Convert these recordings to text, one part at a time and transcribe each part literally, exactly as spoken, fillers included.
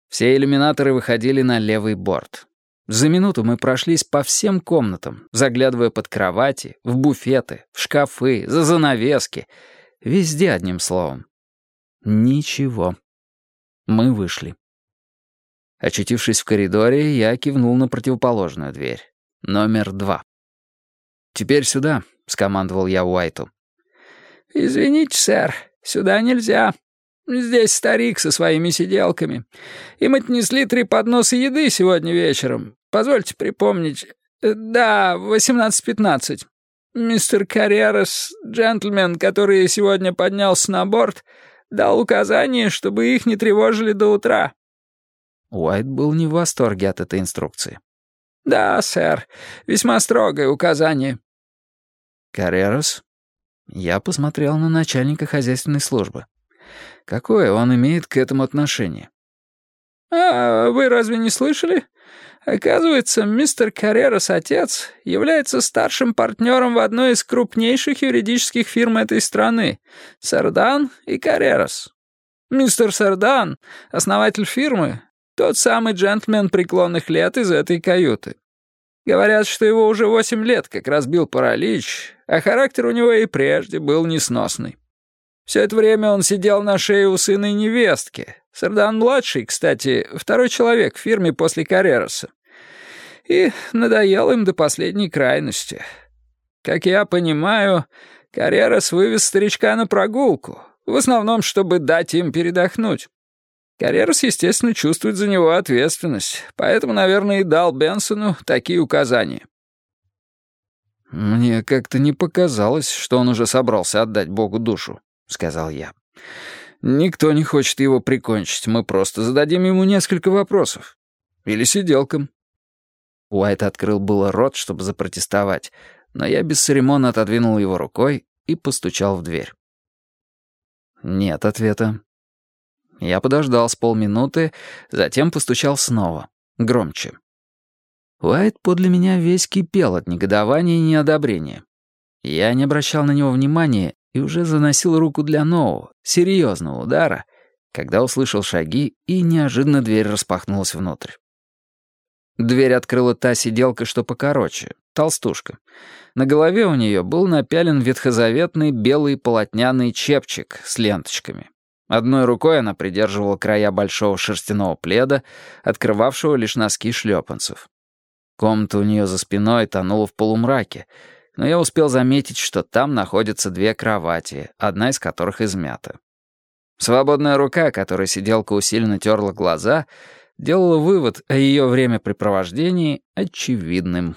Все иллюминаторы выходили на левый борт. За минуту мы прошлись по всем комнатам, заглядывая под кровати, в буфеты, в шкафы, за занавески. Везде, одним словом. Ничего. Мы вышли. Очутившись в коридоре, я кивнул на противоположную дверь. Номер два. «Теперь сюда», — скомандовал я Уайту. «Извините, сэр, сюда нельзя. Здесь старик со своими сиделками. Им отнесли три подноса еды сегодня вечером. Позвольте припомнить. Да, восемнадцать пятнадцать. Мистер Каррерас, джентльмен, который сегодня поднялся на борт, дал указание, чтобы их не тревожили до утра». Уайт был не в восторге от этой инструкции. «Да, сэр, весьма строгое указание». «Каррерас?» Я посмотрел на начальника хозяйственной службы. Какое он имеет к этому отношение? «А вы разве не слышали? Оказывается, мистер Каррерас, отец, является старшим партнером в одной из крупнейших юридических фирм этой страны — Сардан и Каррерас. Мистер Сардан, основатель фирмы, тот самый джентльмен преклонных лет из этой каюты. Говорят, что его уже восемь лет как разбил паралич, а характер у него и прежде был несносный. Все это время он сидел на шее у сына и невестки. Сардан-младший, кстати, второй человек в фирме после Каррераса. И надоел им до последней крайности. Как я понимаю, Каррерас вывез старичка на прогулку, в основном, чтобы дать им передохнуть. Каррерас, естественно, чувствует за него ответственность, поэтому, наверное, и дал Бенсону такие указания. «Мне как-то не показалось, что он уже собрался отдать Богу душу», — сказал я. «Никто не хочет его прикончить, мы просто зададим ему несколько вопросов. Или сиделкам». Уайт открыл было рот, чтобы запротестовать, но я бесцеремонно отодвинул его рукой и постучал в дверь. Нет ответа. Я подождал с полминуты, затем постучал снова, громче. Уайт подле меня весь кипел от негодования и неодобрения. Я не обращал на него внимания и уже заносил руку для нового, серьезного удара, когда услышал шаги, и неожиданно дверь распахнулась внутрь. Дверь открыла та сиделка, что покороче, толстушка. На голове у нее был напялен ветхозаветный белый полотняный чепчик с ленточками. Одной рукой она придерживала края большого шерстяного пледа, открывавшего лишь носки шлепанцев. Комната у нее за спиной тонула в полумраке, но я успел заметить, что там находятся две кровати, одна из которых измята. Свободная рука, которой сиделка усиленно терла глаза, делала вывод о ее времяпрепровождении очевидным.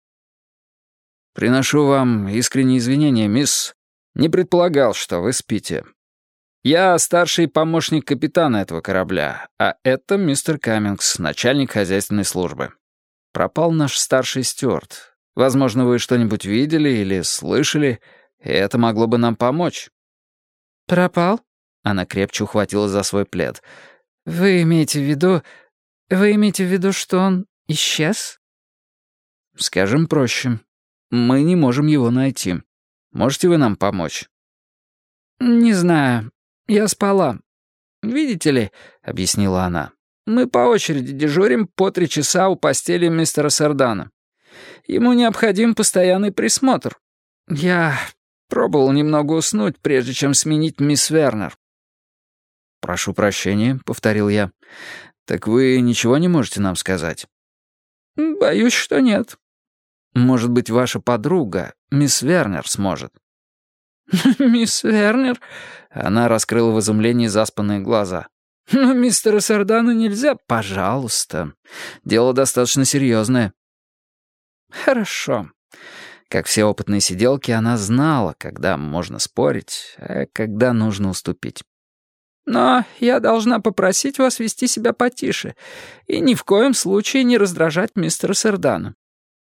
«Приношу вам искренние извинения, мисс. Не предполагал, что вы спите. Я старший помощник капитана этого корабля, а это мистер Каммингс, начальник хозяйственной службы. Пропал наш старший стюард. Возможно, вы что-нибудь видели или слышали, и это могло бы нам помочь». «Пропал?» Она крепче ухватила за свой плед. «Вы имеете в виду... Вы имеете в виду, что он исчез?» «Скажем проще. Мы не можем его найти. Можете вы нам помочь?» «Не знаю. Я спала. Видите ли, — объяснила она, — мы по очереди дежурим по три часа у постели мистера Сардана. Ему необходим постоянный присмотр. Я пробовал немного уснуть, прежде чем сменить мисс Вернер». «Прошу прощения», — повторил я. «Так вы ничего не можете нам сказать?» «Боюсь, что нет». «Может быть, ваша подруга, мисс Вернер, сможет?» «Мисс Вернер?» Она раскрыла в изумлении заспанные глаза. «Но мистера Сардана нельзя...» «Пожалуйста. Дело достаточно серьезное». «Хорошо». Как все опытные сиделки, она знала, когда можно спорить, а когда нужно уступить. «Но я должна попросить вас вести себя потише и ни в коем случае не раздражать мистера Сардана».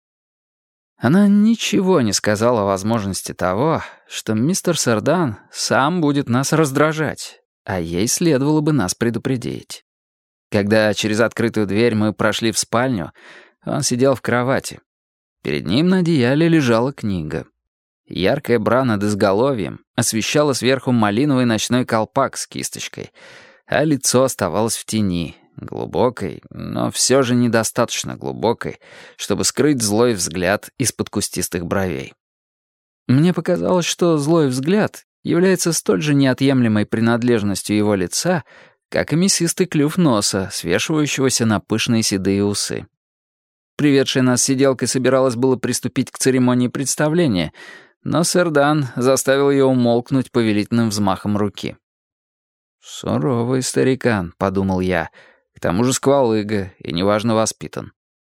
Она ничего не сказала о возможности того, что мистер Сардан сам будет нас раздражать, а ей следовало бы нас предупредить. Когда через открытую дверь мы прошли в спальню, он сидел в кровати. Перед ним на одеяле лежала книга. Яркая бра над изголовьем освещала сверху малиновый ночной колпак с кисточкой, а лицо оставалось в тени, Глубокой, но все же недостаточно глубокой, чтобы скрыть злой взгляд из-под кустистых бровей. Мне показалось, что злой взгляд является столь же неотъемлемой принадлежностью его лица, как и мясистый клюв носа, свешивающегося на пышные седые усы. Приведшая нас сиделка собиралась было приступить к церемонии представления, но сэр Дан заставил ее умолкнуть повелительным взмахом руки. «Суровый старикан», — подумал я, — «к тому же сквалыга и неважно воспитан».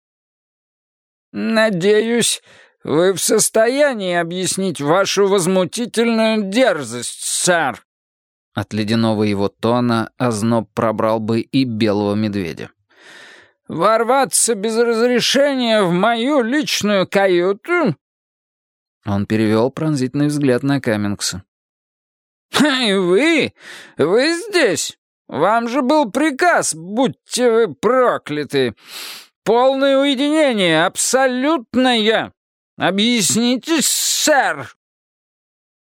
«Надеюсь, вы в состоянии объяснить вашу возмутительную дерзость, сэр?» От ледяного его тона озноб пробрал бы и белого медведя. «Ворваться без разрешения в мою личную каюту?» Он перевел пронзительный взгляд на Каммингса. «И вы? Вы здесь? Вам же был приказ, будьте вы прокляты! Полное уединение, абсолютное! Объяснитесь, сэр!»